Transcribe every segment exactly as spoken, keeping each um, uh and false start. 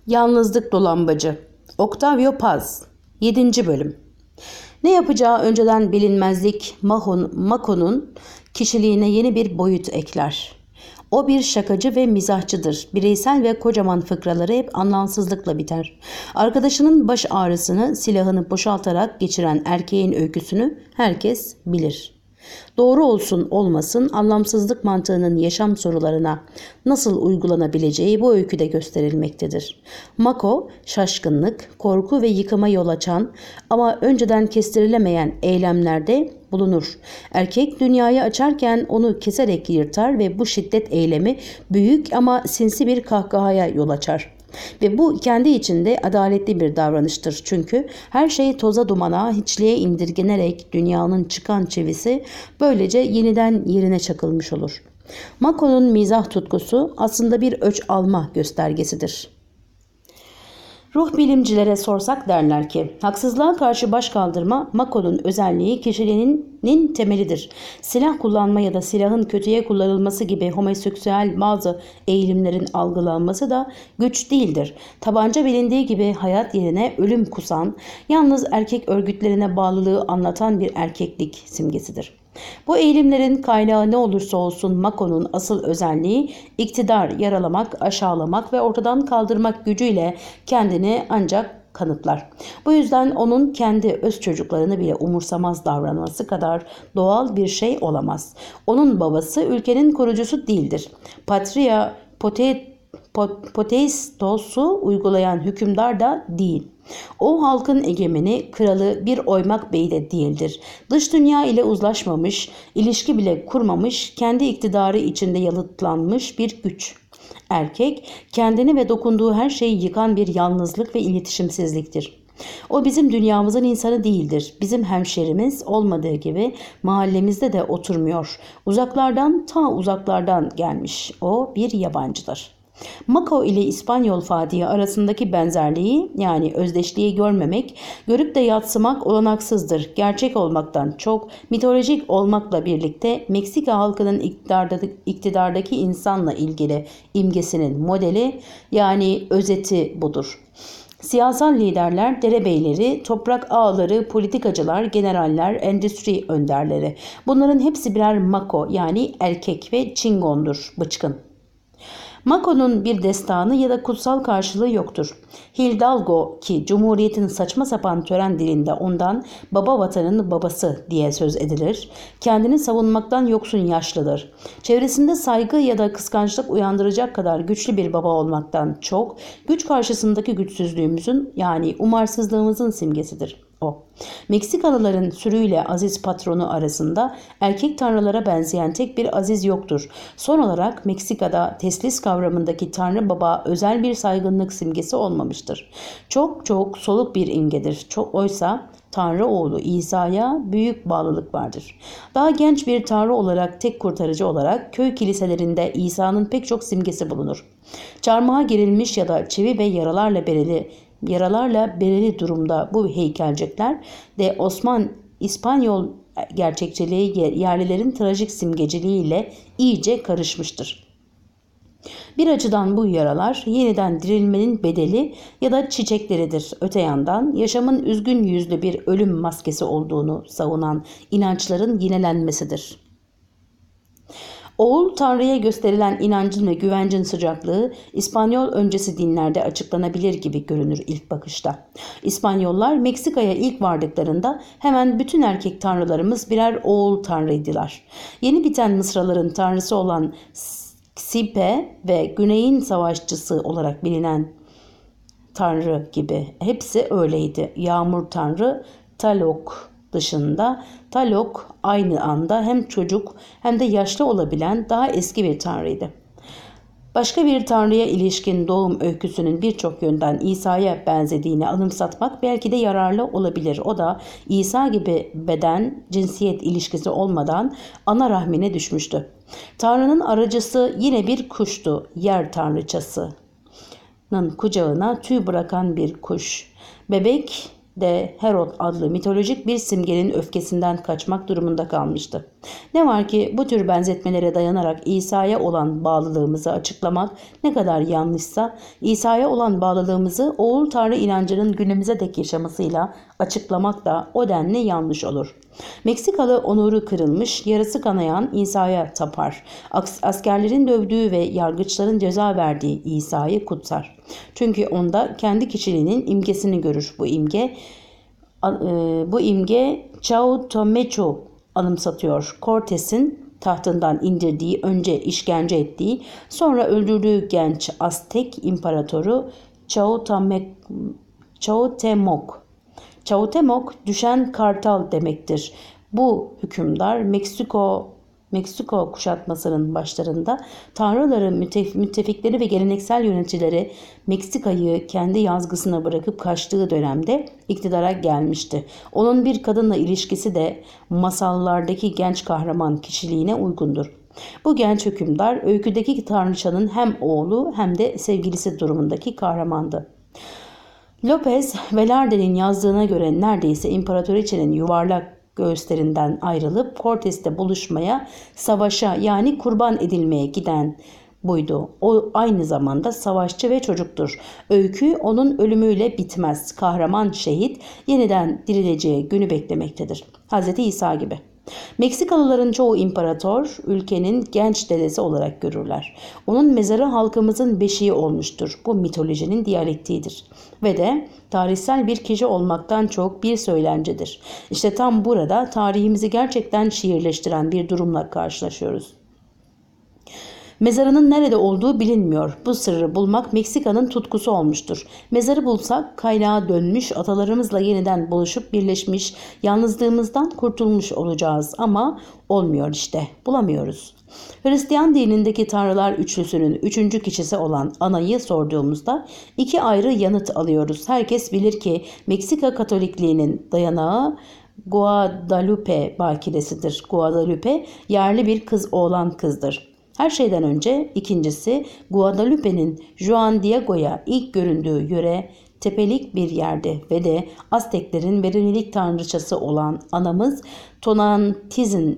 Yalnızlık Dolambacı Octavio Paz yedinci Bölüm. Ne yapacağı önceden bilinmezlik Mako'nun kişiliğine yeni bir boyut ekler. O bir şakacı ve mizahçıdır. Bireysel ve kocaman fıkraları hep anlamsızlıkla biter. Arkadaşının baş ağrısını, silahını boşaltarak geçiren erkeğin öyküsünü herkes bilir. Doğru olsun olmasın anlamsızlık mantığının yaşam sorularına nasıl uygulanabileceği bu öyküde gösterilmektedir. Mako, şaşkınlık, korku ve yıkıma yol açan ama önceden kestirilemeyen eylemlerde bulunur. Erkek dünyayı açarken onu keserek yırtar ve bu şiddet eylemi büyük ama sinsi bir kahkahaya yol açar. Ve bu kendi içinde adaletli bir davranıştır. Çünkü her şey toza dumana, hiçliğe indirgenerek dünyanın çıkan çivisi böylece yeniden yerine çakılmış olur. Mako'nun mizah tutkusu aslında bir öç alma göstergesidir. Ruh bilimcilere sorsak derler ki, haksızlığa karşı baş kaldırma Mako'nun özelliği kişiliğinin temelidir. Silah kullanma ya da silahın kötüye kullanılması gibi homoseksüel bazı eğilimlerin algılanması da güç değildir. Tabanca bilindiği gibi hayat yerine ölüm kusan, yalnız erkek örgütlerine bağlılığı anlatan bir erkeklik simgesidir. Bu eğilimlerin kaynağı ne olursa olsun Mako'nun asıl özelliği iktidar, yaralamak, aşağılamak ve ortadan kaldırmak gücüyle kendini ancak kanıtlar. Bu yüzden onun kendi öz çocuklarını bile umursamaz davranması kadar doğal bir şey olamaz. Onun babası ülkenin kurucusu değildir. Patria pote Poteistos'u uygulayan hükümdar da değil. O halkın egemeni, kralı, bir oymak beyi de değildir. Dış dünya ile uzlaşmamış, ilişki bile kurmamış, kendi iktidarı içinde yalıtlanmış bir güç. Erkek, kendini ve dokunduğu her şeyi yıkan bir yalnızlık ve iletişimsizliktir. O bizim dünyamızın insanı değildir. Bizim hemşerimiz olmadığı gibi mahallemizde de oturmuyor. Uzaklardan ta uzaklardan gelmiş. O bir yabancıdır. Mako ile İspanyol Fatih'i arasındaki benzerliği yani özdeşliği görmemek, görüp de yadsımak olanaksızdır. Gerçek olmaktan çok mitolojik olmakla birlikte Meksika halkının iktidardaki, iktidardaki insanla ilgili imgesinin modeli yani özeti budur. Siyasal liderler, derebeyleri, toprak ağaları, politikacılar, generaller, endüstri önderleri. Bunların hepsi birer Mako yani erkek ve çingondur, bıçkın. Mako'nun bir destanı ya da kutsal karşılığı yoktur. Hidalgo ki Cumhuriyet'in saçma sapan tören dilinde ondan baba vatanın babası diye söz edilir. Kendini savunmaktan yoksun yaşlıdır. Çevresinde saygı ya da kıskançlık uyandıracak kadar güçlü bir baba olmaktan çok güç karşısındaki güçsüzlüğümüzün yani umarsızlığımızın simgesidir. O. Meksikalıların sürüyle aziz patronu arasında erkek tanrılara benzeyen tek bir aziz yoktur. Son olarak Meksika'da teslis kavramındaki tanrı baba özel bir saygınlık simgesi olmamıştır. Çok çok soluk bir imgedir. Çok oysa Tanrı oğlu İsa'ya büyük bağlılık vardır. Daha genç bir tanrı olarak tek kurtarıcı olarak köy kiliselerinde İsa'nın pek çok simgesi bulunur. Çarmıha gerilmiş ya da çivi ve yaralarla bereli Yaralarla bereli durumda bu heykelcikler de Osman İspanyol gerçekçiliği yerlilerin trajik simgeciliğiyle iyice karışmıştır. Bir açıdan bu yaralar yeniden dirilmenin bedeli ya da çiçekleridir. Öte yandan yaşamın üzgün yüzlü bir ölüm maskesi olduğunu savunan inançların yinelenmesidir. Oğul Tanrı'ya gösterilen inancın ve güvencin sıcaklığı İspanyol öncesi dinlerde açıklanabilir gibi görünür ilk bakışta. İspanyollar Meksika'ya ilk vardıklarında hemen bütün erkek tanrılarımız birer oğul tanrıydılar. Yeni biten Mısraların tanrısı olan Sipe ve Güney'in savaşçısı olarak bilinen tanrı gibi hepsi öyleydi. Yağmur tanrı Talok dışında Talok aynı anda hem çocuk hem de yaşlı olabilen daha eski bir tanrıydı. Başka bir tanrıya ilişkin doğum öyküsünün birçok yönden İsa'ya benzediğini anımsatmak belki de yararlı olabilir. O da İsa gibi beden cinsiyet ilişkisi olmadan ana rahmine düşmüştü. Tanrı'nın aracısı yine bir kuştu, yer tanrıçasının kucağına tüy bırakan bir kuş. Bebek de Herod adlı mitolojik bir simgenin öfkesinden kaçmak durumunda kalmıştı. Ne var ki bu tür benzetmelere dayanarak İsa'ya olan bağlılığımızı açıklamak ne kadar yanlışsa, İsa'ya olan bağlılığımızı oğul Tanrı inancının günümüze dek yaşamasıyla açıklamak da o denli yanlış olur. Meksikalı onuru kırılmış, yarası kanayan İsa'ya tapar. Askerlerin dövdüğü ve yargıçların ceza verdiği İsa'yı kutsar. Çünkü onda kendi kişiliğinin imgesini görür. Bu imge bu imge Çauhtemoc anımsatıyor. Cortes'in tahtından indirdiği, önce işkence ettiği, sonra öldürdüğü genç Aztek imparatoru Çauhtemoc. Çauhtemoc düşen kartal demektir. Bu hükümdar Meksiko Meksiko kuşatmasının başlarında tanrıların müttef- müttefikleri ve geleneksel yöneticileri Meksika'yı kendi yazgısına bırakıp kaçtığı dönemde iktidara gelmişti. Onun bir kadınla ilişkisi de masallardaki genç kahraman kişiliğine uygundur. Bu genç hükümdar öyküdeki tanrıçanın hem oğlu hem de sevgilisi durumundaki kahramandı. Lopez Velarde'nin yazdığına göre neredeyse imparatoriçenin yuvarlak göğüslerinden ayrılıp Cortes'te buluşmaya, savaşa yani kurban edilmeye giden buydu. O aynı zamanda savaşçı ve çocuktur. Öykü onun ölümüyle bitmez. Kahraman şehit yeniden dirileceği günü beklemektedir. Hazreti İsa gibi. Meksikalıların çoğu imparator ülkenin genç dedesi olarak görürler. Onun mezarı halkımızın beşiği olmuştur. Bu mitolojinin diyalektiğidir. Ve de tarihsel bir kişi olmaktan çok bir söylencedir. İşte tam burada tarihimizi gerçekten şiirleştiren bir durumla karşılaşıyoruz. Mezarının nerede olduğu bilinmiyor. Bu sırrı bulmak Meksika'nın tutkusu olmuştur. Mezarı bulsak kaynağa dönmüş, atalarımızla yeniden buluşup birleşmiş, yalnızlığımızdan kurtulmuş olacağız ama olmuyor işte, bulamıyoruz. Hristiyan dinindeki tanrılar üçlüsünün üçüncü kişisi olan Ana'yı sorduğumuzda iki ayrı yanıt alıyoruz. Herkes bilir ki Meksika Katolikliğinin dayanağı Guadalupe bakiresidir. Guadalupe yerli bir kız oğlan kızdır. Her şeyden önce ikincisi Guadalupe'nin Juan Diego'ya ilk göründüğü yöre tepelik bir yerde ve de Azteklerin verimlilik tanrıçası olan anamız Tonantizm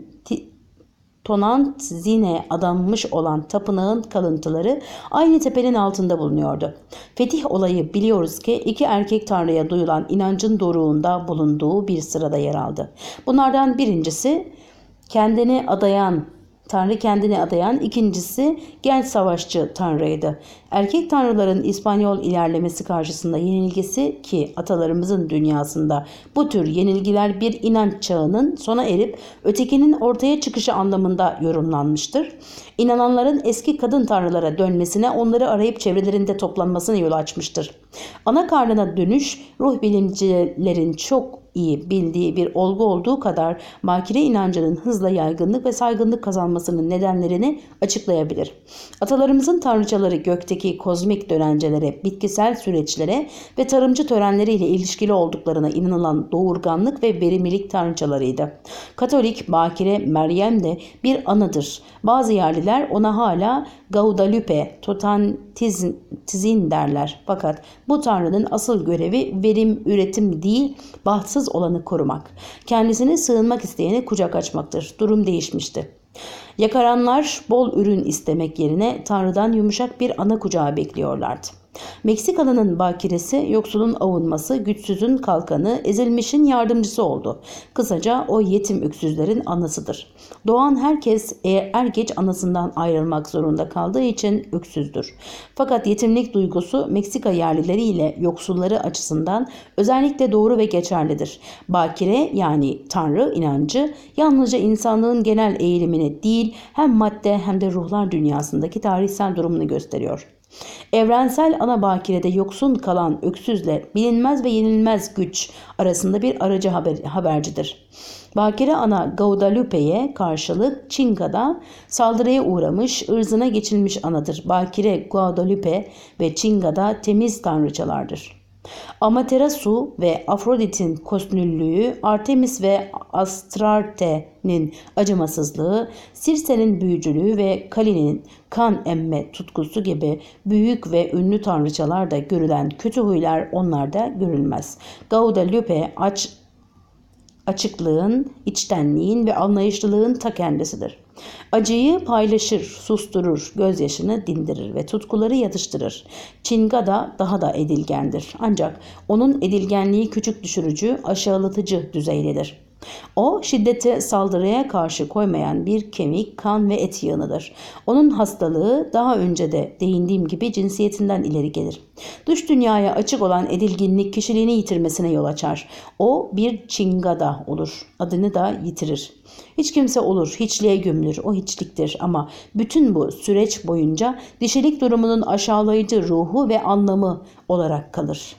Tonantzine adanmış olan tapınağın kalıntıları aynı tepenin altında bulunuyordu. Fetih olayı biliyoruz ki iki erkek tanrıya duyulan inancın doruğunda bulunduğu bir sırada yer aldı. Bunlardan birincisi kendini adayan Tanrı kendini adayan, ikincisi genç savaşçı tanrıydı. Erkek tanrıların İspanyol ilerlemesi karşısında yenilgisi ki atalarımızın dünyasında bu tür yenilgiler bir inanç çağının sona erip ötekinin ortaya çıkışı anlamında yorumlanmıştır. İnananların eski kadın tanrılara dönmesine, onları arayıp çevrelerinde toplanmasına yol açmıştır. Ana karnına dönüş ruh bilimcilerin çok iyi bildiği bir olgu olduğu kadar bakire inancının hızla yaygınlık ve saygınlık kazanmasının nedenlerini açıklayabilir. Atalarımızın tanrıçaları gökteki kozmik dönencelere, bitkisel süreçlere ve tarımcı törenleriyle ilişkili olduklarına inanılan doğurganlık ve verimlilik tanrıçalarıydı. Katolik bakire Meryem de bir anıdır. Bazı yerliler ona hala Guadalupe, Totantizin derler. Fakat bu tanrının asıl görevi verim, üretim değil, bahtsız olanı korumak. Kendisine sığınmak isteyene kucak açmaktır. Durum değişmişti. Yakaranlar bol ürün istemek yerine Tanrı'dan yumuşak bir ana kucağı bekliyorlardı. Meksikalı'nın bakiresi yoksulun avunması, güçsüzün kalkanı, ezilmişin yardımcısı oldu. Kısaca o yetim öksüzlerin anasıdır. Doğan herkes er geç anasından ayrılmak zorunda kaldığı için öksüzdür. Fakat yetimlik duygusu Meksika yerlileri ile yoksulları açısından özellikle doğru ve geçerlidir. Bakire yani Tanrı inancı yalnızca insanlığın genel eğilimini değil, hem madde hem de ruhlar dünyasındaki tarihsel durumunu gösteriyor. Evrensel ana bakirede yoksun kalan öksüzle bilinmez ve yenilmez güç arasında bir aracı haber, habercidir. Bakire ana Guadalupe'ye karşılık Çinga'da saldırıya uğramış, ırzına geçilmiş anadır. Bakire Guadalupe ve Çinga'da temiz tanrıçalardır. Amaterasu ve Afrodit'in kostnüllüğü, Artemis ve Astarte'nin acımasızlığı, Sirse'nin büyücülüğü ve Kali'nin kan emme tutkusu gibi büyük ve ünlü tanrıçalarda görülen kötü huylar onlarda görülmez. Guadalupe aç açıklığın, içtenliğin ve anlayışlılığın ta kendisidir. Acıyı paylaşır, susturur, gözyaşını dindirir ve tutkuları yatıştırır. Çingada daha da edilgendir. Ancak onun edilgenliği küçük düşürücü, aşağılatıcı düzeydedir. O, şiddete, saldırıya karşı koymayan bir kemik, kan ve et yığınıdır. Onun hastalığı daha önce de değindiğim gibi cinsiyetinden ileri gelir. Dış dünyaya açık olan edilginlik kişiliğini yitirmesine yol açar. O bir çingada olur. Adını da yitirir. Hiç kimse olur, hiçliğe gömülür, o hiçliktir ama bütün bu süreç boyunca dişilik durumunun aşağılayıcı ruhu ve anlamı olarak kalır.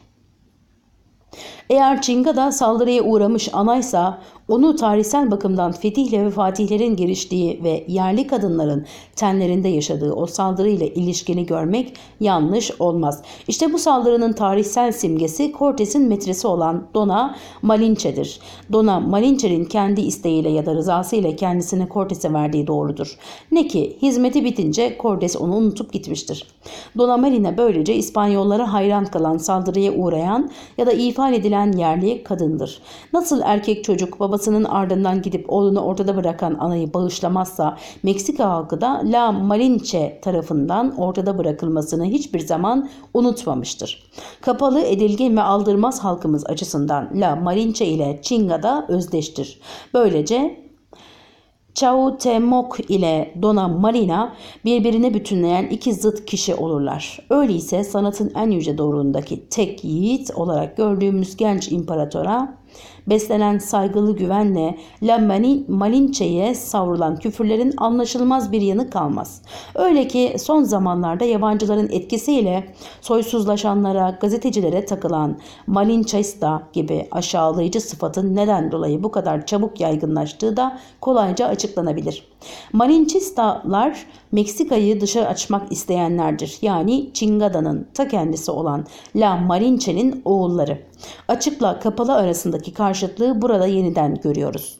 Eğer Çingada saldırıya uğramış anaysa onu tarihsel bakımdan fetihle ve fatihlerin giriştiği ve yerli kadınların tenlerinde yaşadığı o saldırıyla ilişkili görmek yanlış olmaz. İşte bu saldırının tarihsel simgesi Cortes'in metresi olan Dona Malinche'dir. Dona Malinche'nin kendi isteğiyle ya da rızasıyla kendisini Cortes'e verdiği doğrudur. Ne ki hizmeti bitince Cortes onu unutup gitmiştir. Dona Marina böylece İspanyollara hayran kalan, saldırıya uğrayan ya da ifade edilen yerli kadındır. Nasıl erkek çocuk babasının ardından gidip oğlunu ortada bırakan anayı bağışlamazsa, Meksika halkı da La Malinche tarafından ortada bırakılmasını hiçbir zaman unutmamıştır. Kapalı, edilgen ve aldırmaz halkımız açısından La Malinche ile Çingada özdeştir. Böylece Cuauhtémoc ile Dona Marina birbirine bütünleyen iki zıt kişi olurlar. Öyleyse sanatın en yüce doğruluğundaki tek yiğit olarak gördüğümüz genç imparatora beslenen saygılı güvenle La Malinche'ye savrulan küfürlerin anlaşılmaz bir yanı kalmaz. Öyle ki son zamanlarda yabancıların etkisiyle soysuzlaşanlara, gazetecilere takılan Malinchista gibi aşağılayıcı sıfatın neden dolayı bu kadar çabuk yaygınlaştığı da kolayca açıklanabilir. Malinchistalar Meksika'yı dışa açmak isteyenlerdir. Yani Çingada'nın ta kendisi olan La Malinche'nin oğulları. Açıkla kapalı arasındaki karşıtlığı burada yeniden görüyoruz.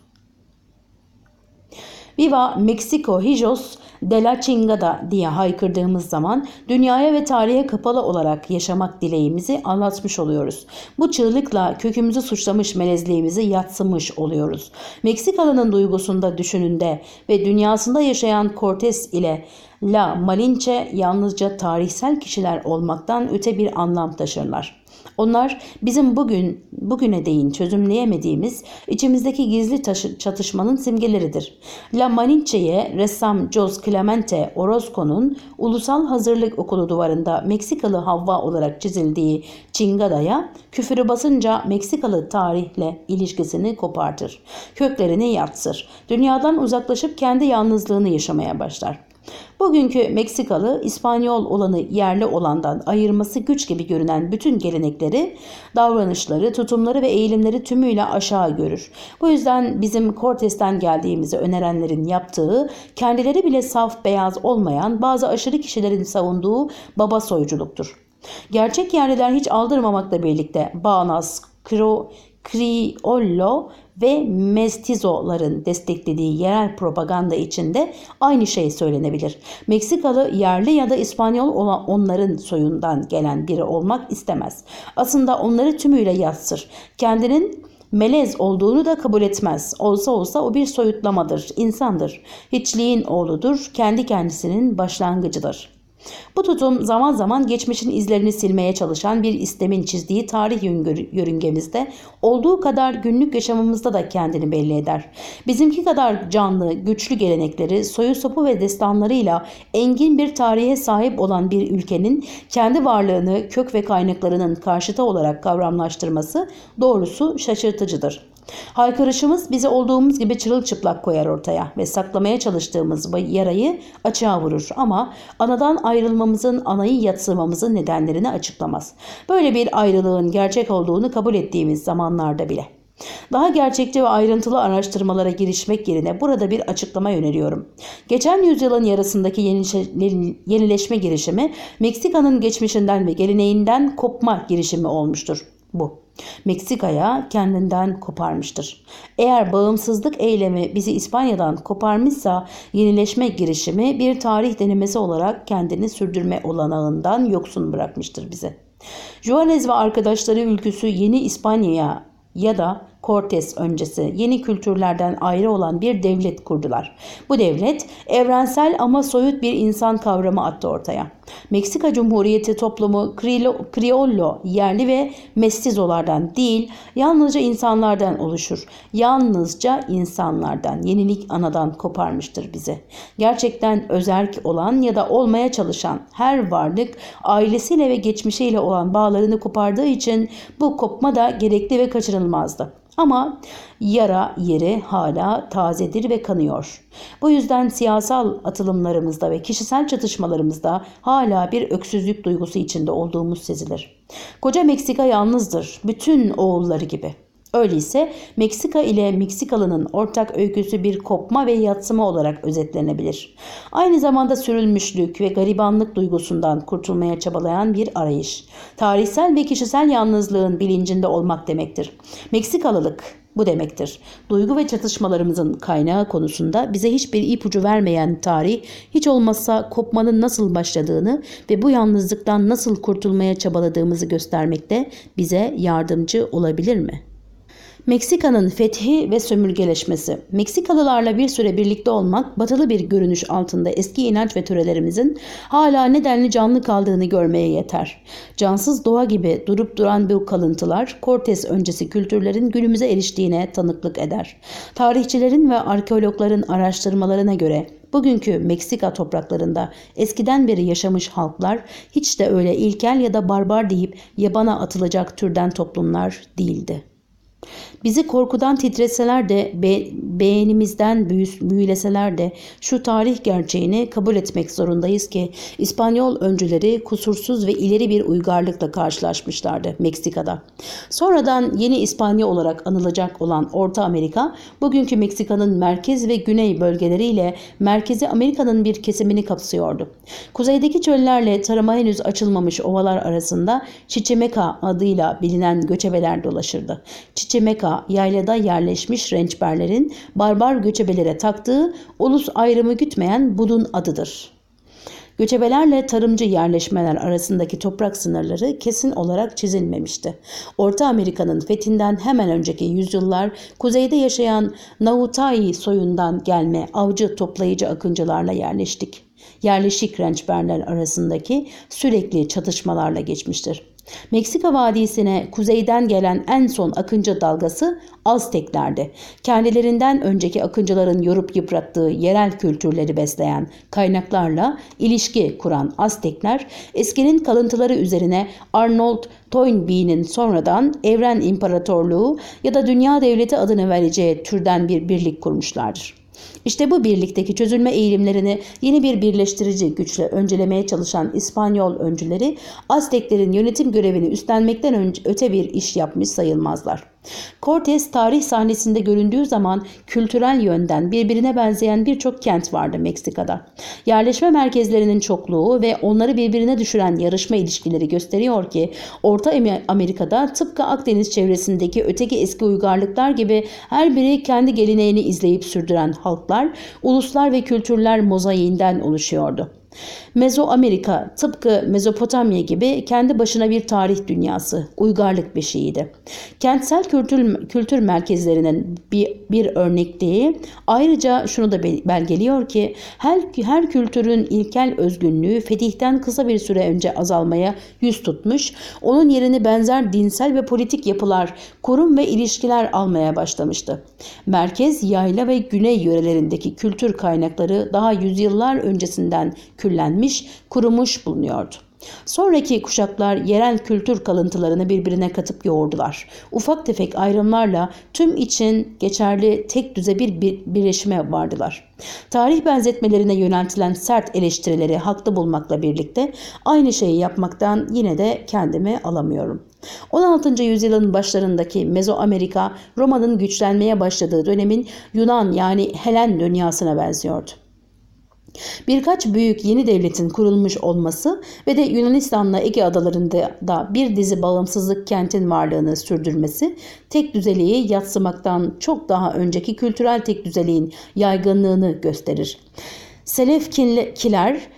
Viva Mexico Hijos de la Chingada diye haykırdığımız zaman dünyaya ve tarihe kapalı olarak yaşamak dileğimizi anlatmış oluyoruz. Bu çığlıkla kökümüzü suçlamış melezliğimizi yatsımış oluyoruz. Meksikalı'nın duygusunda, düşününde ve dünyasında yaşayan Cortes ile La Malinche yalnızca tarihsel kişiler olmaktan öte bir anlam taşırlar. Onlar bizim bugün bugüne değin çözümleyemediğimiz içimizdeki gizli taşı, çatışmanın simgeleridir. La Malinche'ye ressam Jos Clemente Orozco'nun Ulusal Hazırlık Okulu duvarında Meksikalı Havva olarak çizildiği Çingada'ya küfürü basınca Meksikalı tarihle ilişkisini kopartır. Köklerini yatsır. Dünyadan uzaklaşıp kendi yalnızlığını yaşamaya başlar. Bugünkü Meksikalı, İspanyol olanı yerli olandan ayırması güç gibi görünen bütün gelenekleri, davranışları, tutumları ve eğilimleri tümüyle aşağı görür. Bu yüzden bizim Cortes'ten geldiğimizi önerenlerin yaptığı, kendileri bile saf beyaz olmayan bazı aşırı kişilerin savunduğu baba soyculuktur. Gerçek yerliler hiç aldırmamakla birlikte bağnaz, kro, Criollo ve Mestizoların desteklediği yerel propaganda içinde aynı şey söylenebilir. Meksikalı yerli ya da İspanyol olan onların soyundan gelen biri olmak istemez. Aslında onları tümüyle yatsır. Kendinin melez olduğunu da kabul etmez. Olsa olsa o bir soyutlamadır, insandır. Hiçliğin oğludur, kendi kendisinin başlangıcıdır. Bu tutum zaman zaman geçmişin izlerini silmeye çalışan bir istemin çizdiği tarih yörüngemizde olduğu kadar günlük yaşamımızda da kendini belli eder. Bizimki kadar canlı, güçlü gelenekleri, soyu sopu ve destanlarıyla engin bir tarihe sahip olan bir ülkenin kendi varlığını kök ve kaynaklarının karşıtı olarak kavramlaştırması doğrusu şaşırtıcıdır. Haykırışımız bizi olduğumuz gibi çırılçıplak koyar ortaya ve saklamaya çalıştığımız yarayı açığa vurur ama anadan ayrılmamızın, anayı yadsımamızın nedenlerini açıklamaz. Böyle bir ayrılığın gerçek olduğunu kabul ettiğimiz zamanlarda bile. Daha gerçekçi ve ayrıntılı araştırmalara girişmek yerine burada bir açıklama öneriyorum. Geçen yüzyılın yarısındaki yenileşme girişimi Meksika'nın geçmişinden ve geleneğinden kopma girişimi olmuştur. Bu Meksika'ya kendinden koparmıştır. Eğer bağımsızlık eylemi bizi İspanya'dan koparmışsa yenileşme girişimi bir tarih denemesi olarak kendini sürdürme olanağından yoksun bırakmıştır bizi. Juarez ve arkadaşları ülküsü yeni İspanya'ya ya da Cortes öncesi yeni kültürlerden ayrı olan bir devlet kurdular. Bu devlet evrensel ama soyut bir insan kavramı attı ortaya. Meksika Cumhuriyeti toplumu Kriollo, yerli ve mestizolardan değil, yalnızca insanlardan oluşur. Yalnızca insanlardan, yenilik anadan koparmıştır bizi. Gerçekten özerk olan ya da olmaya çalışan her varlık ailesiyle ve geçmişiyle olan bağlarını kopardığı için bu kopma da gerekli ve kaçınılmazdı. Ama yara yeri hala tazedir ve kanıyor. Bu yüzden siyasal atılımlarımızda ve kişisel çatışmalarımızda hala bir öksüzlük duygusu içinde olduğumuz sezilir. Koca Meksika yalnızdır, bütün oğulları gibi. Öyleyse Meksika ile Meksikalı'nın ortak öyküsü bir kopma ve yatsıma olarak özetlenebilir. Aynı zamanda sürülmüşlük ve garibanlık duygusundan kurtulmaya çabalayan bir arayış. Tarihsel ve kişisel yalnızlığın bilincinde olmak demektir. Meksikalılık bu demektir. Duygu ve çatışmalarımızın kaynağı konusunda bize hiçbir ipucu vermeyen tarih, hiç olmazsa kopmanın nasıl başladığını ve bu yalnızlıktan nasıl kurtulmaya çabaladığımızı göstermekte bize yardımcı olabilir mi? Meksika'nın fethi ve sömürgeleşmesi. Meksikalılarla bir süre birlikte olmak, batılı bir görünüş altında eski inanç ve törelerimizin hala nedenli canlı kaldığını görmeye yeter. Cansız doğa gibi durup duran bu kalıntılar, Cortes öncesi kültürlerin günümüze eriştiğine tanıklık eder. Tarihçilerin ve arkeologların araştırmalarına göre, bugünkü Meksika topraklarında eskiden beri yaşamış halklar hiç de öyle ilkel ya da barbar deyip yabana atılacak türden toplumlar değildi. Bizi korkudan titretseler de be beğenimizden büyüleseler de şu tarih gerçeğini kabul etmek zorundayız ki İspanyol öncüleri kusursuz ve ileri bir uygarlıkla karşılaşmışlardı Meksika'da. Sonradan yeni İspanya olarak anılacak olan Orta Amerika, bugünkü Meksika'nın merkez ve güney bölgeleriyle Merkezi Amerika'nın bir kesimini kapsıyordu. Kuzeydeki çöllerle tarıma henüz açılmamış ovalar arasında Chichimeca adıyla bilinen göçebeler dolaşırdı. Chichimeca, yaylada yerleşmiş rençberlerin barbar göçebelere taktığı ulus ayrımı gütmeyen budun adıdır. Göçebelerle tarımcı yerleşmeler arasındaki toprak sınırları kesin olarak çizilmemişti. Orta Amerika'nın fethinden hemen önceki yüzyıllar kuzeyde yaşayan Nahutai soyundan gelme avcı toplayıcı akıncılarla yerleştik. Yerleşik rençberler arasındaki sürekli çatışmalarla geçmiştir. Meksika vadisine kuzeyden gelen en son akıncı dalgası Azteklerdi. Kendilerinden önceki akıncıların yorup yıprattığı yerel kültürleri besleyen kaynaklarla ilişki kuran Aztekler, eskinin kalıntıları üzerine Arnold Toynbee'nin sonradan Evren İmparatorluğu ya da Dünya Devleti adını vereceği türden bir birlik kurmuşlardır. İşte bu birlikteki çözülme eğilimlerini yeni bir birleştirici güçle öncelemeye çalışan İspanyol öncüleri Azteklerin yönetim görevini üstlenmekten önce öte bir iş yapmış sayılmazlar. Cortes tarih sahnesinde göründüğü zaman kültürel yönden birbirine benzeyen birçok kent vardı Meksika'da. Yerleşme merkezlerinin çokluğu ve onları birbirine düşüren yarışma ilişkileri gösteriyor ki Orta Amerika'da tıpkı Akdeniz çevresindeki öteki eski uygarlıklar gibi her biri kendi geleneğini izleyip sürdüren halklar, uluslar ve kültürler mozaiğinden oluşuyordu. Mezoamerika tıpkı Mezopotamya gibi kendi başına bir tarih dünyası, uygarlık beşiğiydi. Kentsel kültür, kültür merkezlerinin bir, bir örnekliği ayrıca şunu da belgeliyor ki her, her kültürün ilkel özgünlüğü fetihten kısa bir süre önce azalmaya yüz tutmuş, onun yerini benzer dinsel ve politik yapılar, kurum ve ilişkiler almaya başlamıştı. Merkez, yayla ve güney yörelerindeki kültür kaynakları daha yüzyıllar öncesinden küllenmiş, kurumuş bulunuyordu. Sonraki kuşaklar yerel kültür kalıntılarını birbirine katıp yoğurdular. Ufak tefek ayrımlarla tüm için geçerli tek düze bir birleşime vardılar. Tarih benzetmelerine yöneltilen sert eleştirileri haklı bulmakla birlikte aynı şeyi yapmaktan yine de kendimi alamıyorum. on altıncı yüzyılın başlarındaki Mezoamerika, Roma'nın güçlenmeye başladığı dönemin Yunan yani Helen dünyasına benziyordu. Birkaç büyük yeni devletin kurulmuş olması ve de Yunanistan'la Ege adalarında da bir dizi bağımsızlık kentin varlığını sürdürmesi tek düzeliği yadsımaktan çok daha önceki kültürel tek düzeliğin yaygınlığını gösterir. Selevkiler,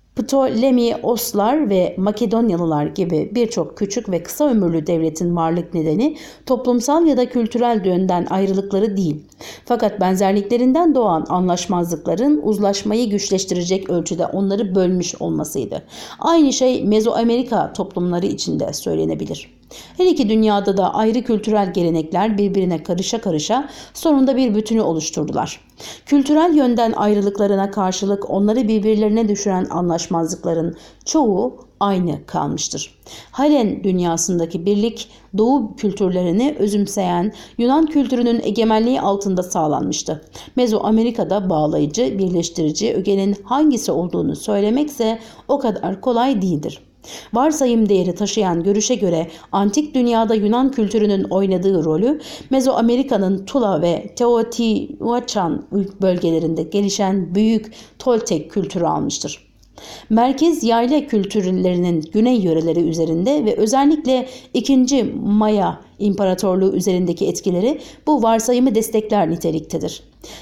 Ptolemioslar ve Makedonyalılar gibi birçok küçük ve kısa ömürlü devletin varlık nedeni toplumsal ya da kültürel yönden ayrılıkları değil. Fakat benzerliklerinden doğan anlaşmazlıkların uzlaşmayı güçleştirecek ölçüde onları bölmüş olmasıydı. Aynı şey Mezoamerika toplumları için de söylenebilir. Her iki dünyada da ayrı kültürel gelenekler birbirine karışa karışa sonunda bir bütünü oluşturdular. Kültürel yönden ayrılıklarına karşılık onları birbirlerine düşüren anlaşmazlıkların çoğu aynı kalmıştır. Halen dünyasındaki birlik Doğu kültürlerini özümseyen Yunan kültürünün egemenliği altında sağlanmıştı. Mezoamerika'da bağlayıcı, birleştirici ögenin hangisi olduğunu söylemekse o kadar kolay değildir. Varsayım değeri taşıyan görüşe göre antik dünyada Yunan kültürünün oynadığı rolü Mezoamerika'nın Tula ve Teotihuacan bölgelerinde gelişen büyük Toltek kültürü almıştır. Merkez yayla kültürlerinin güney yöreleri üzerinde ve özellikle ikinci. Maya İmparatorluğu üzerindeki etkileri bu varsayımı destekler niteliktedir.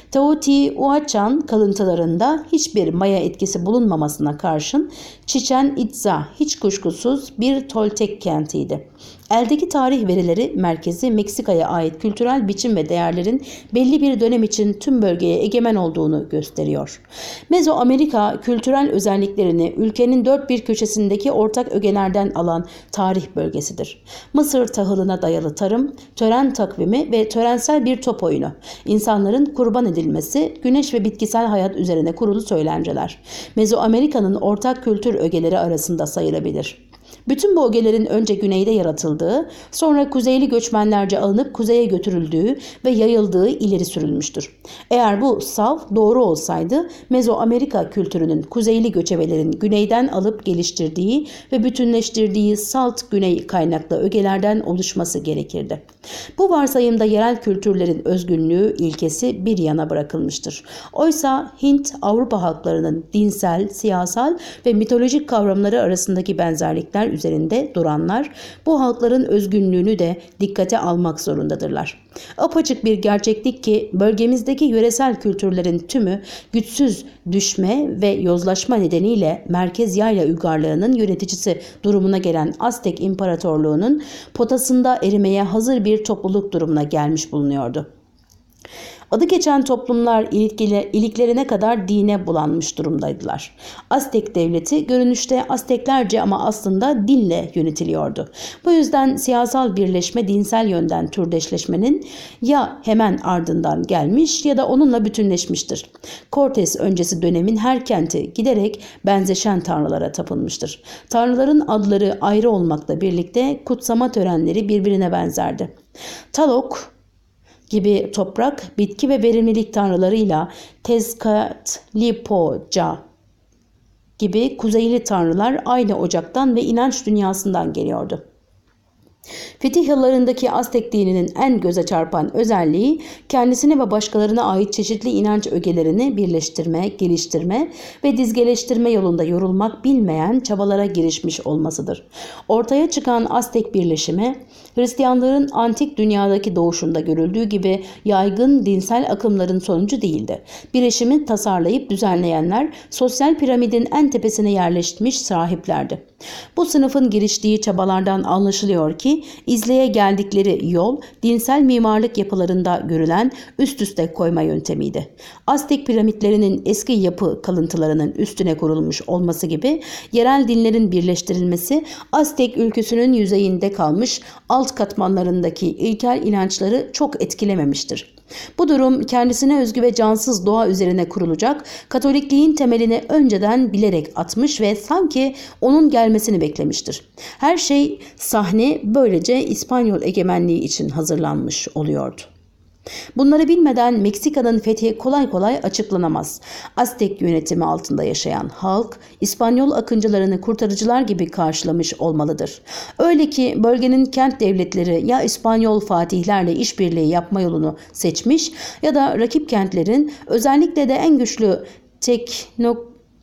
Teotihuacan kalıntılarında hiçbir Maya etkisi bulunmamasına karşın Chichen Itza hiç kuşkusuz bir Toltek kentiydi. Eldeki tarih verileri merkezi Meksika'ya ait kültürel biçim ve değerlerin belli bir dönem için tüm bölgeye egemen olduğunu gösteriyor. Mezoamerika kültürel özelliklerini ülkenin dört bir köşesindeki ortak ögelerden alan tarih bölgesidir. Mısır tahılına dayalı tarım, tören takvimi ve törensel bir top oyunu, insanların kurban edilmesi, güneş ve bitkisel hayat üzerine kurulu söylenceler, Mezoamerika'nın ortak kültür ögeleri arasında sayılabilir. Bütün bu ögelerin önce güneyde yaratıldığı, sonra kuzeyli göçmenlerce alınıp kuzeye götürüldüğü ve yayıldığı ileri sürülmüştür. Eğer bu sav doğru olsaydı Mezoamerika kültürünün kuzeyli göçebelerin güneyden alıp geliştirdiği ve bütünleştirdiği salt güney kaynaklı ögelerden oluşması gerekirdi. Bu varsayımda yerel kültürlerin özgünlüğü ilkesi bir yana bırakılmıştır. Oysa Hint-Avrupa halklarının dinsel, siyasal ve mitolojik kavramları arasındaki benzerlikler üzerinde duranlar bu halkların özgünlüğünü de dikkate almak zorundadırlar. Apaçık bir gerçeklik ki bölgemizdeki yöresel kültürlerin tümü güçsüz düşme ve yozlaşma nedeniyle merkez yayla uygarlığının yöneticisi durumuna gelen Aztek İmparatorluğu'nun potasında erimeye hazır bir topluluk durumuna gelmiş bulunuyordu. Adı geçen toplumlar iliklerine kadar dine bulanmış durumdaydılar. Aztek devleti görünüşte Azteklerce ama aslında dinle yönetiliyordu. Bu yüzden siyasal birleşme dinsel yönden türdeşleşmenin ya hemen ardından gelmiş ya da onunla bütünleşmiştir. Cortes öncesi dönemin her kenti giderek benzeşen tanrılara tapınmıştır. Tanrıların adları ayrı olmakla birlikte kutsama törenleri birbirine benzerdi. Talok gibi toprak, bitki ve verimlilik tanrılarıyla Tezcatlipoca gibi kuzeyli tanrılar aynı ocaktan ve inanç dünyasından geliyordu. Fetih yıllarındaki Aztek dininin en göze çarpan özelliği kendisine ve başkalarına ait çeşitli inanç ögelerini birleştirme, geliştirme ve dizgeleştirme yolunda yorulmak bilmeyen çabalara girişmiş olmasıdır. Ortaya çıkan Aztek birleşimi, Hristiyanlığın antik dünyadaki doğuşunda görüldüğü gibi yaygın dinsel akımların sonucu değildi. Birleşimi tasarlayıp düzenleyenler sosyal piramidin en tepesine yerleşmiş sahiplerdi. Bu sınıfın giriştiği çabalardan anlaşılıyor ki izleye geldikleri yol dinsel mimarlık yapılarında görülen üst üste koyma yöntemiydi. Aztek piramitlerinin eski yapı kalıntılarının üstüne kurulmuş olması gibi yerel dinlerin birleştirilmesi Aztek ülküsünün yüzeyinde kalmış alt katmanlarındaki ilkel inançları çok etkilememiştir. Bu durum kendisine özgü ve cansız doğa üzerine kurulacak Katolikliğin temelini önceden bilerek atmış ve sanki onun gel gelmesini beklemiştir. Her şey sahne böylece İspanyol egemenliği için hazırlanmış oluyordu. Bunları bilmeden Meksika'nın fethi kolay kolay açıklanamaz. Aztek yönetimi altında yaşayan halk İspanyol akıncılarını kurtarıcılar gibi karşılamış olmalıdır. Öyle ki bölgenin kent devletleri ya İspanyol fatihlerle işbirliği yapma yolunu seçmiş ya da rakip kentlerin, özellikle de en güçlü tekno,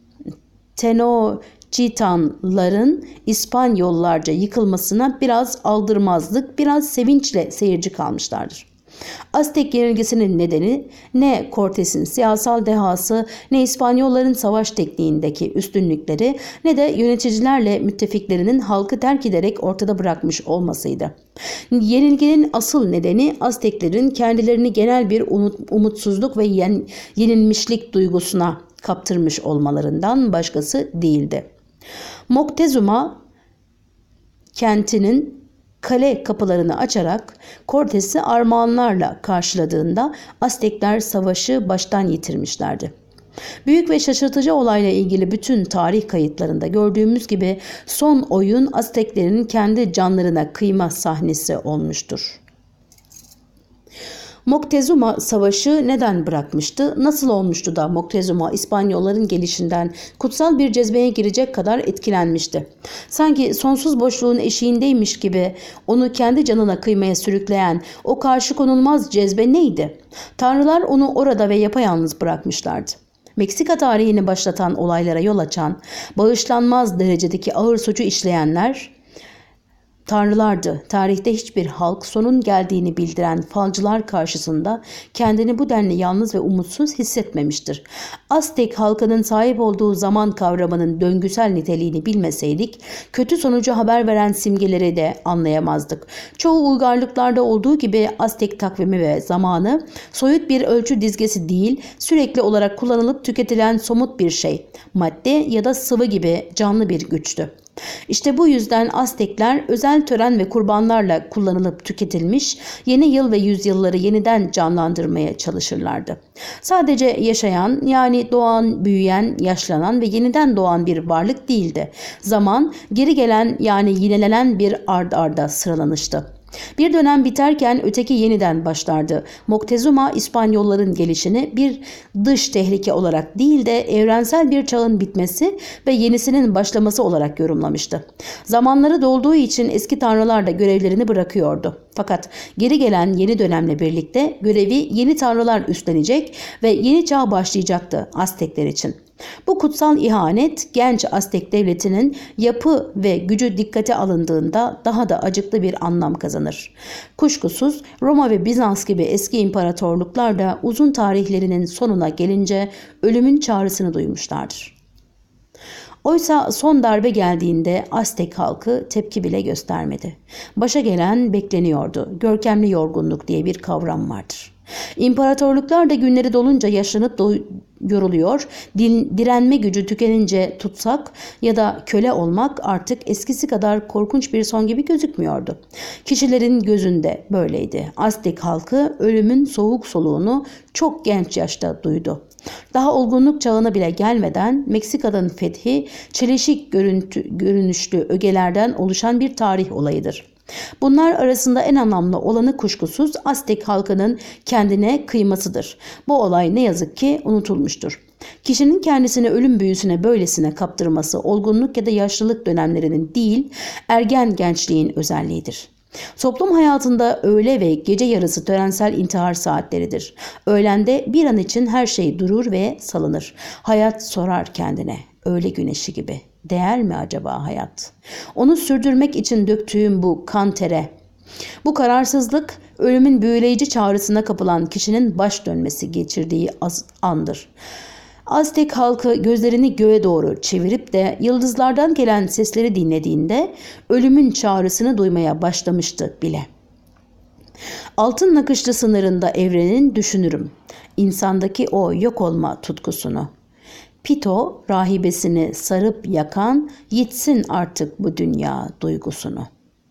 Tenochtitlánların İspanyollarca yıkılmasına biraz aldırmazlık, biraz sevinçle seyirci kalmışlardır. Aztek yenilgisinin nedeni ne Cortes'in siyasal dehası, ne İspanyolların savaş tekniğindeki üstünlükleri, ne de yöneticilerle müttefiklerinin halkı terk ederek ortada bırakmış olmasıydı. Yenilginin asıl nedeni Azteklerin kendilerini genel bir umutsuzluk ve yen, yenilmişlik duygusuna kaptırmış olmalarından başkası değildi. Moctezuma kentinin kale kapılarını açarak Cortes'i armağanlarla karşıladığında Aztekler savaşı baştan yitirmişlerdi. Büyük ve şaşırtıcı olayla ilgili bütün tarih kayıtlarında gördüğümüz gibi son oyun Azteklerin kendi canlarına kıyma sahnesi olmuştur. Moctezuma savaşı neden bırakmıştı? Nasıl olmuştu da Moctezuma İspanyolların gelişinden kutsal bir cezbeye girecek kadar etkilenmişti? Sanki sonsuz boşluğun eşiğindeymiş gibi onu kendi canına kıymaya sürükleyen o karşı konulmaz cezbe neydi? Tanrılar onu orada ve yapayalnız bırakmışlardı. Meksika tarihini başlatan olaylara yol açan, bağışlanmaz derecedeki ağır suçu işleyenler tanrılardı. Tarihte hiçbir halk sonun geldiğini bildiren falcılar karşısında kendini bu denli yalnız ve umutsuz hissetmemiştir. Aztek halkının sahip olduğu zaman kavramının döngüsel niteliğini bilmeseydik, kötü sonucu haber veren simgeleri de anlayamazdık. Çoğu uygarlıklarda olduğu gibi Aztek takvimi ve zamanı soyut bir ölçü dizgesi değil, sürekli olarak kullanılıp tüketilen somut bir şey, madde ya da sıvı gibi canlı bir güçtü. İşte bu yüzden Aztekler özel tören ve kurbanlarla kullanılıp tüketilmiş, yeni yıl ve yüzyılları yeniden canlandırmaya çalışırlardı. Sadece yaşayan, yani doğan, büyüyen, yaşlanan ve yeniden doğan bir varlık değildi. Zaman geri gelen, yani yinelenen bir ard arda sıralanıştı. Bir dönem biterken öteki yeniden başlardı. Moctezuma İspanyolların gelişini bir dış tehlike olarak değil de evrensel bir çağın bitmesi ve yenisinin başlaması olarak yorumlamıştı. Zamanları dolduğu için eski tanrılar da görevlerini bırakıyordu. Fakat geri gelen yeni dönemle birlikte görevi yeni tanrılar üstlenecek ve yeni çağ başlayacaktı Aztekler için. Bu kutsal ihanet genç Aztek devletinin yapı ve gücü dikkate alındığında daha da acıklı bir anlam kazanır. Kuşkusuz Roma ve Bizans gibi eski imparatorluklar da uzun tarihlerinin sonuna gelince ölümün çağrısını duymuşlardır. Oysa son darbe geldiğinde Aztek halkı tepki bile göstermedi. Başa gelen bekleniyordu. Görkemli yorgunluk diye bir kavram vardır. İmparatorluklar da günleri dolunca yaşlanıp yoruluyor, direnme gücü tükenince tutsak ya da köle olmak artık eskisi kadar korkunç bir son gibi gözükmüyordu. Kişilerin gözünde böyleydi. Aztek halkı ölümün soğuk soluğunu çok genç yaşta duydu. Daha olgunluk çağına bile gelmeden Meksika'nın fethi çelişik görüntü, görünüşlü ögelerden oluşan bir tarih olayıdır. Bunlar arasında en anlamlı olanı kuşkusuz Aztek halkının kendine kıymasıdır. Bu olay ne yazık ki unutulmuştur. Kişinin kendisini ölüm büyüsüne böylesine kaptırması olgunluk ya da yaşlılık dönemlerinin değil, ergen gençliğin özelliğidir. Toplum hayatında öğle ve gece yarısı törensel intihar saatleridir. Öğlende bir an için her şey durur ve salınır. Hayat sorar kendine, öğle güneşi gibi. Değer mi acaba hayat? Onu sürdürmek için döktüğüm bu kan tere, bu kararsızlık ölümün büyüleyici çağrısına kapılan kişinin baş dönmesi geçirdiği andır. Aztek halkı gözlerini göğe doğru çevirip de yıldızlardan gelen sesleri dinlediğinde ölümün çağrısını duymaya başlamıştı bile. Altın nakışlı sınırında evrenin düşünürüm. İnsandaki o yok olma tutkusunu. Pito rahibesini sarıp yakan yitsin artık bu dünya duygusunu.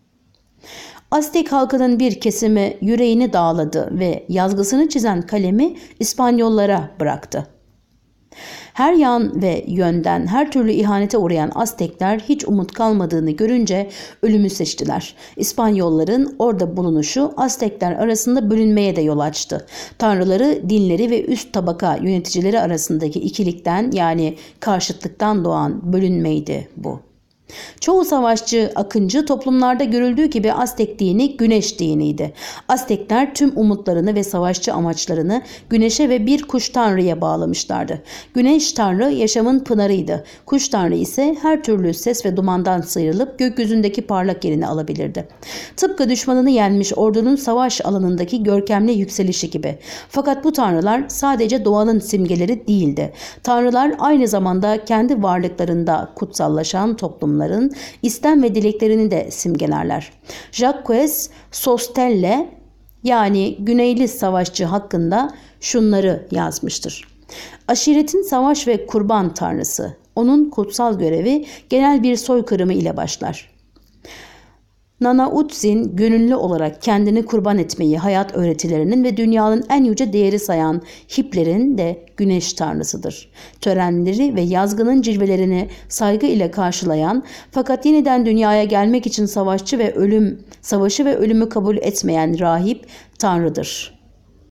Aztek halkının bir kesimi yüreğini dağladı ve yazgısını çizen kalemi İspanyollara bıraktı. Her yan ve yönden her türlü ihanete uğrayan Aztekler hiç umut kalmadığını görünce ölümü seçtiler. İspanyolların orada bulunuşu Aztekler arasında bölünmeye de yol açtı. Tanrıları, dinleri ve üst tabaka yöneticileri arasındaki ikilikten yani karşıtlıktan doğan bölünmeydi bu. Çoğu savaşçı, akıncı toplumlarda görüldüğü gibi Aztek dini güneş diniydi. Aztekler tüm umutlarını ve savaşçı amaçlarını güneşe ve bir kuş tanrıya bağlamışlardı. Güneş tanrı yaşamın pınarıydı. Kuş tanrı ise her türlü ses ve dumandan sıyrılıp gökyüzündeki parlak yerini alabilirdi. Tıpkı düşmanını yenmiş ordunun savaş alanındaki görkemli yükselişi gibi. Fakat bu tanrılar sadece doğanın simgeleri değildi. Tanrılar aynı zamanda kendi varlıklarında kutsallaşan toplumların istem ve dileklerini de simgelerler. Jacques Sostelle yani Güneyli Savaşçı hakkında şunları yazmıştır. Aşiretin savaş ve kurban tanrısı. Onun kutsal görevi genel bir soykırımı ile başlar. Nanautsin gönüllü olarak kendini kurban etmeyi hayat öğretilerinin ve dünyanın en yüce değeri sayan Hipler'in de güneş tanrısıdır. Törenleri ve yazgının cilvelerini saygı ile karşılayan fakat yeniden dünyaya gelmek için savaşçı ve ölüm, savaşı ve ölümü kabul etmeyen rahip tanrıdır.